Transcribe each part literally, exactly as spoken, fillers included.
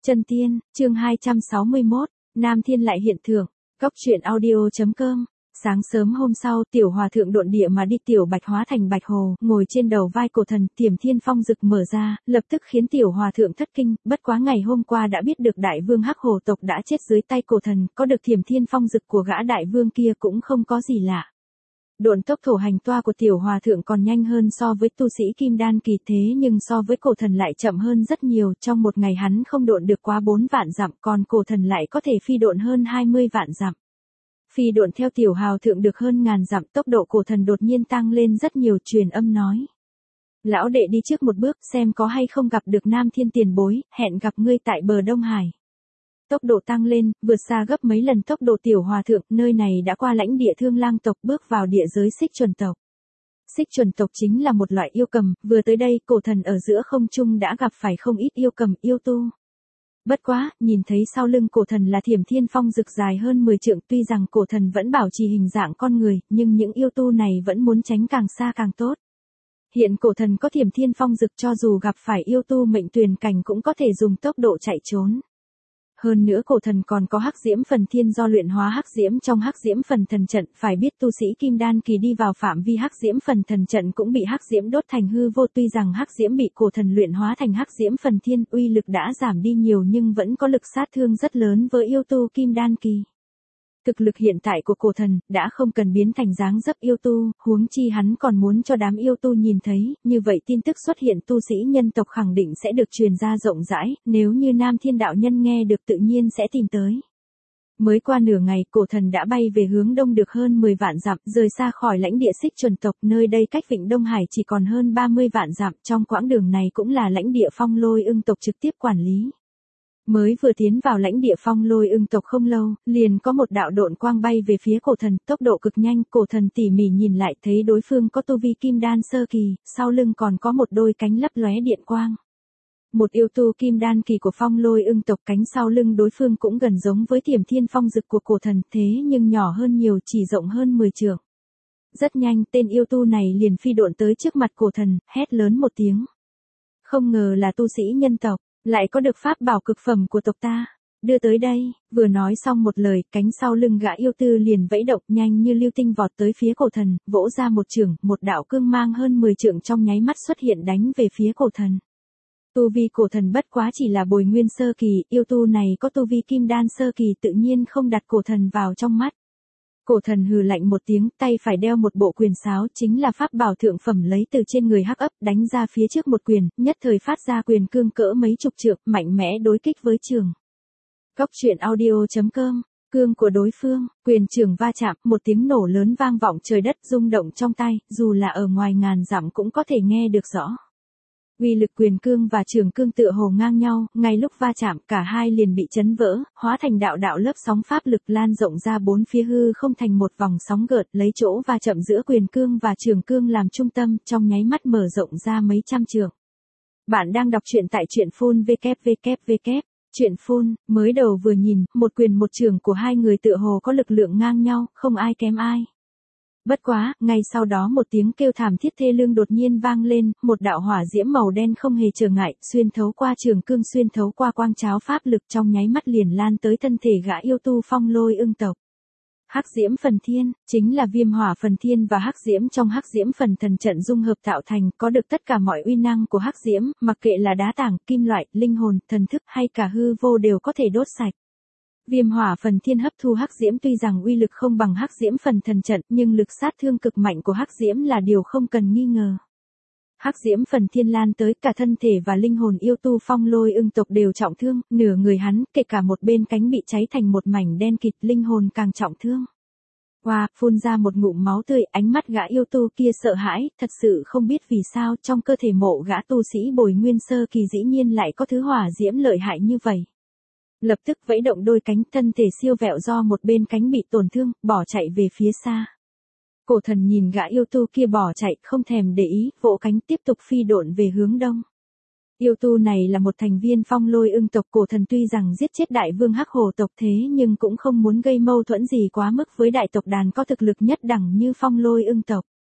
Chân Tiên, chương hai trăm sáu mươi mốt, Nam Thiên lại hiện thưởng, Cốc truyện audio.com. Sáng sớm hôm sau, tiểu hòa thượng độn địa mà đi, tiểu bạch hóa thành bạch hồ, ngồi trên đầu vai cổ thần, Tiềm Thiên Phong Dực mở ra, lập tức khiến tiểu hòa thượng thất kinh, bất quá ngày hôm qua đã biết được đại vương Hắc Hồ tộc đã chết dưới tay cổ thần, có được Tiềm Thiên Phong Dực của gã đại vương kia cũng không có gì lạ. Độn tốc thổ hành toa của tiểu hòa thượng còn nhanh hơn so với tu sĩ kim đan kỳ, thế nhưng so với cổ thần lại chậm hơn rất nhiều, trong một ngày hắn không độn được quá bốn vạn dặm, còn cổ thần lại có thể phi độn hơn hai mươi vạn dặm. Phi độn theo tiểu hào thượng được hơn ngàn dặm, tốc độ cổ thần đột nhiên tăng lên rất nhiều, truyền âm nói. Lão đệ đi trước một bước xem có hay không gặp được Nam Thiên tiền bối, hẹn gặp ngươi tại bờ Đông Hải. Tốc độ tăng lên, vượt xa gấp mấy lần tốc độ tiểu hòa thượng, nơi này đã qua lãnh địa Thương Lang tộc, bước vào địa giới Xích Chuẩn tộc. Xích Chuẩn tộc chính là một loại yêu cầm, vừa tới đây, cổ thần ở giữa không trung đã gặp phải không ít yêu cầm, yêu tu. Bất quá, nhìn thấy sau lưng cổ thần là Tiềm Thiên Phong Dực dài hơn mười trượng, tuy rằng cổ thần vẫn bảo trì hình dạng con người, nhưng những yêu tu này vẫn muốn tránh càng xa càng tốt. Hiện cổ thần có Tiềm Thiên Phong Dực, cho dù gặp phải yêu tu mệnh tuyền cảnh cũng có thể dùng tốc độ chạy trốn. Hơn nữa cổ thần còn có Hắc Diễm Phần Thiên do luyện hóa Hắc Diễm trong Hắc Diễm Phần Thần Trận, phải biết tu sĩ Kim Đan kỳ đi vào phạm vi Hắc Diễm Phần Thần Trận cũng bị Hắc Diễm đốt thành hư vô, tuy rằng Hắc Diễm bị cổ thần luyện hóa thành Hắc Diễm Phần Thiên, uy lực đã giảm đi nhiều nhưng vẫn có lực sát thương rất lớn với yêu tu Kim Đan kỳ. Thực lực hiện tại của cổ thần đã không cần biến thành dáng dấp yêu tu, huống chi hắn còn muốn cho đám yêu tu nhìn thấy, như vậy tin tức xuất hiện tu sĩ nhân tộc khẳng định sẽ được truyền ra rộng rãi, nếu như Nam Thiên đạo nhân nghe được tự nhiên sẽ tìm tới. Mới qua nửa ngày, cổ thần đã bay về hướng đông được hơn mười vạn dặm, rời xa khỏi lãnh địa Xích Chuẩn tộc, nơi đây cách Vịnh Đông Hải chỉ còn hơn ba mươi vạn dặm, trong quãng đường này cũng là lãnh địa Phong Lôi Ưng tộc trực tiếp quản lý. Mới vừa tiến vào lãnh địa Phong Lôi Ưng tộc không lâu, liền có một đạo độn quang bay về phía cổ thần, tốc độ cực nhanh, cổ thần tỉ mỉ nhìn lại thấy đối phương có tu vi kim đan sơ kỳ, sau lưng còn có một đôi cánh lấp lóe điện quang. Một yêu tu kim đan kỳ của Phong Lôi Ưng tộc, cánh sau lưng đối phương cũng gần giống với Tiềm Thiên Phong Dực của cổ thần, thế nhưng nhỏ hơn nhiều, chỉ rộng hơn mười trượng. Rất nhanh, tên yêu tu này liền phi độn tới trước mặt cổ thần, hét lớn một tiếng. Không ngờ là tu sĩ nhân tộc, lại có được pháp bảo cực phẩm của tộc ta, đưa tới đây. Vừa nói xong một lời, cánh sau lưng gã yêu tư liền vẫy động, nhanh như lưu tinh vọt tới phía cổ thần, vỗ ra một chưởng, một đạo cương mang hơn mười trượng trong nháy mắt xuất hiện đánh về phía cổ thần. Tu vi cổ thần bất quá chỉ là bồi nguyên sơ kỳ, yêu tu này có tu vi kim đan sơ kỳ, tự nhiên không đặt cổ thần vào trong mắt. Cổ thần hừ lạnh một tiếng, tay phải đeo một bộ quyền sáo, chính là pháp bảo thượng phẩm lấy từ trên người Hắc Ấp, đánh ra phía trước một quyền, nhất thời phát ra quyền cương cỡ mấy chục trượng, mạnh mẽ đối kích với trường. Cốc truyện audio.com, cương của đối phương, quyền trường va chạm, một tiếng nổ lớn vang vọng trời đất, rung động trong tai, dù là ở ngoài ngàn dặm cũng có thể nghe được rõ. Uy lực quyền cương và trường cương tựa hồ ngang nhau, ngay lúc va chạm, cả hai liền bị chấn vỡ, hóa thành đạo đạo lớp sóng pháp lực lan rộng ra bốn phía hư không thành một vòng sóng gợt, lấy chỗ va chạm giữa quyền cương và trường cương làm trung tâm, trong nháy mắt mở rộng ra mấy trăm trượng. Bạn đang đọc truyện tại truyện phun vê kép vê kép vê kép. Truyện phun, mới đầu vừa nhìn, một quyền một trường của hai người tựa hồ có lực lượng ngang nhau, không ai kém ai. Bất quá, ngay sau đó một tiếng kêu thảm thiết thê lương đột nhiên vang lên, một đạo hỏa diễm màu đen không hề trở ngại, xuyên thấu qua trường cương, xuyên thấu qua quang cháo pháp lực, trong nháy mắt liền lan tới thân thể gã yêu tu Phong Lôi Ưng tộc. Hắc Diễm Phần Thiên, chính là Viêm Hỏa Phần Thiên và Hắc Diễm trong Hắc Diễm Phần Thần Trận dung hợp tạo thành, có được tất cả mọi uy năng của Hắc Diễm, mặc kệ là đá tảng, kim loại, linh hồn, thần thức hay cả hư vô đều có thể đốt sạch. Viêm Hỏa Phần Thiên hấp thu Hắc Diễm, tuy rằng uy lực không bằng Hắc Diễm Phần Thần Trận, nhưng lực sát thương cực mạnh của Hắc Diễm là điều không cần nghi ngờ. Hắc Diễm Phần Thiên lan tới, cả thân thể và linh hồn yêu tu Phong Lôi Ưng tộc đều trọng thương, nửa người hắn, kể cả một bên cánh bị cháy thành một mảnh đen kịt, linh hồn càng trọng thương. Hoa, phun ra một ngụm máu tươi, ánh mắt gã yêu tu kia sợ hãi, thật sự không biết vì sao trong cơ thể mộ gã tu sĩ bồi nguyên sơ kỳ dĩ nhiên lại có thứ hỏa diễm lợi hại như vậy. Lập tức vẫy động đôi cánh, thân thể siêu vẹo do một bên cánh bị tổn thương, bỏ chạy về phía xa. Cổ thần nhìn gã yêu tu kia bỏ chạy, không thèm để ý, vỗ cánh tiếp tục phi độn về hướng đông. Yêu tu này là một thành viên Phong Lôi Ưng tộc, cổ thần tuy rằng giết chết đại vương Hắc Hồ tộc, thế nhưng cũng không muốn gây mâu thuẫn gì quá mức với đại tộc đàn có thực lực nhất đẳng như Phong Lôi Ưng tộc.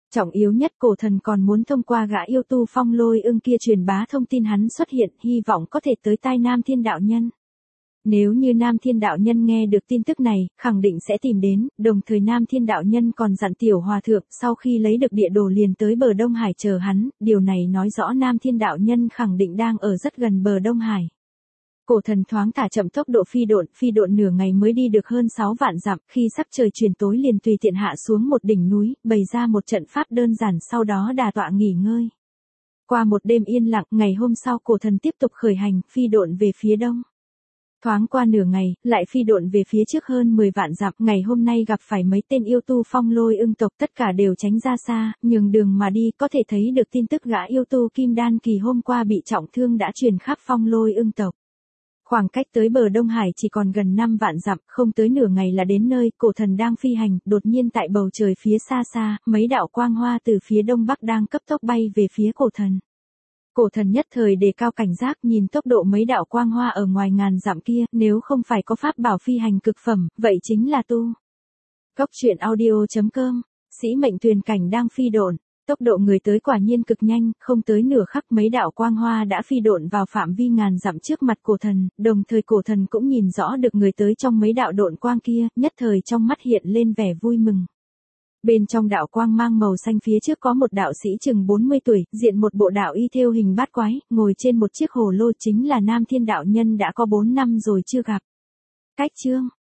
Trọng yếu nhất cổ thần còn muốn thông qua gã yêu tu Phong Lôi Ưng kia truyền bá thông tin hắn xuất hiện, hy vọng có thể tới tai Nam Thiên đạo nhân. Nếu như Nam Thiên đạo nhân nghe được tin tức này, khẳng định sẽ tìm đến, đồng thời Nam Thiên đạo nhân còn dặn tiểu hòa thượng sau khi lấy được địa đồ liền tới bờ Đông Hải chờ hắn, điều này nói rõ Nam Thiên đạo nhân khẳng định đang ở rất gần bờ Đông Hải. Cổ thần thoáng thả chậm tốc độ phi độn, phi độn nửa ngày mới đi được hơn sáu vạn dặm, khi sắc trời chuyển tối liền tùy tiện hạ xuống một đỉnh núi, bày ra một trận pháp đơn giản sau đó đà tọa nghỉ ngơi. Qua một đêm yên lặng, ngày hôm sau cổ thần tiếp tục khởi hành, phi độn về phía đông. Thoáng qua nửa ngày, lại phi độn về phía trước hơn mười vạn dặm, ngày hôm nay gặp phải mấy tên yêu tu Phong Lôi Ưng tộc tất cả đều tránh ra xa, nhường đường mà đi, có thể thấy được tin tức gã yêu tu Kim Đan kỳ hôm qua bị trọng thương đã truyền khắp Phong Lôi Ưng tộc. Khoảng cách tới bờ Đông Hải chỉ còn gần năm vạn dặm, không tới nửa ngày là đến nơi, cổ thần đang phi hành, đột nhiên tại bầu trời phía xa xa, mấy đạo quang hoa từ phía đông bắc đang cấp tốc bay về phía cổ thần. Cổ thần nhất thời đề cao cảnh giác nhìn tốc độ mấy đạo quang hoa ở ngoài ngàn dặm kia, nếu không phải có pháp bảo phi hành cực phẩm, vậy chính là tu. Cốc truyện audio chấm com, sĩ mệnh tuyền cảnh đang phi độn. Tốc độ người tới quả nhiên cực nhanh, không tới nửa khắc mấy đạo quang hoa đã phi độn vào phạm vi ngàn dặm trước mặt cổ thần, đồng thời cổ thần cũng nhìn rõ được người tới trong mấy đạo độn quang kia, nhất thời trong mắt hiện lên vẻ vui mừng. Bên trong đạo quang mang màu xanh phía trước có một đạo sĩ chừng bốn mươi tuổi, diện một bộ đạo y thêu hình bát quái, ngồi trên một chiếc hồ lô chính là Nam Thiên đạo nhân đã có bốn năm rồi chưa gặp. Cách chương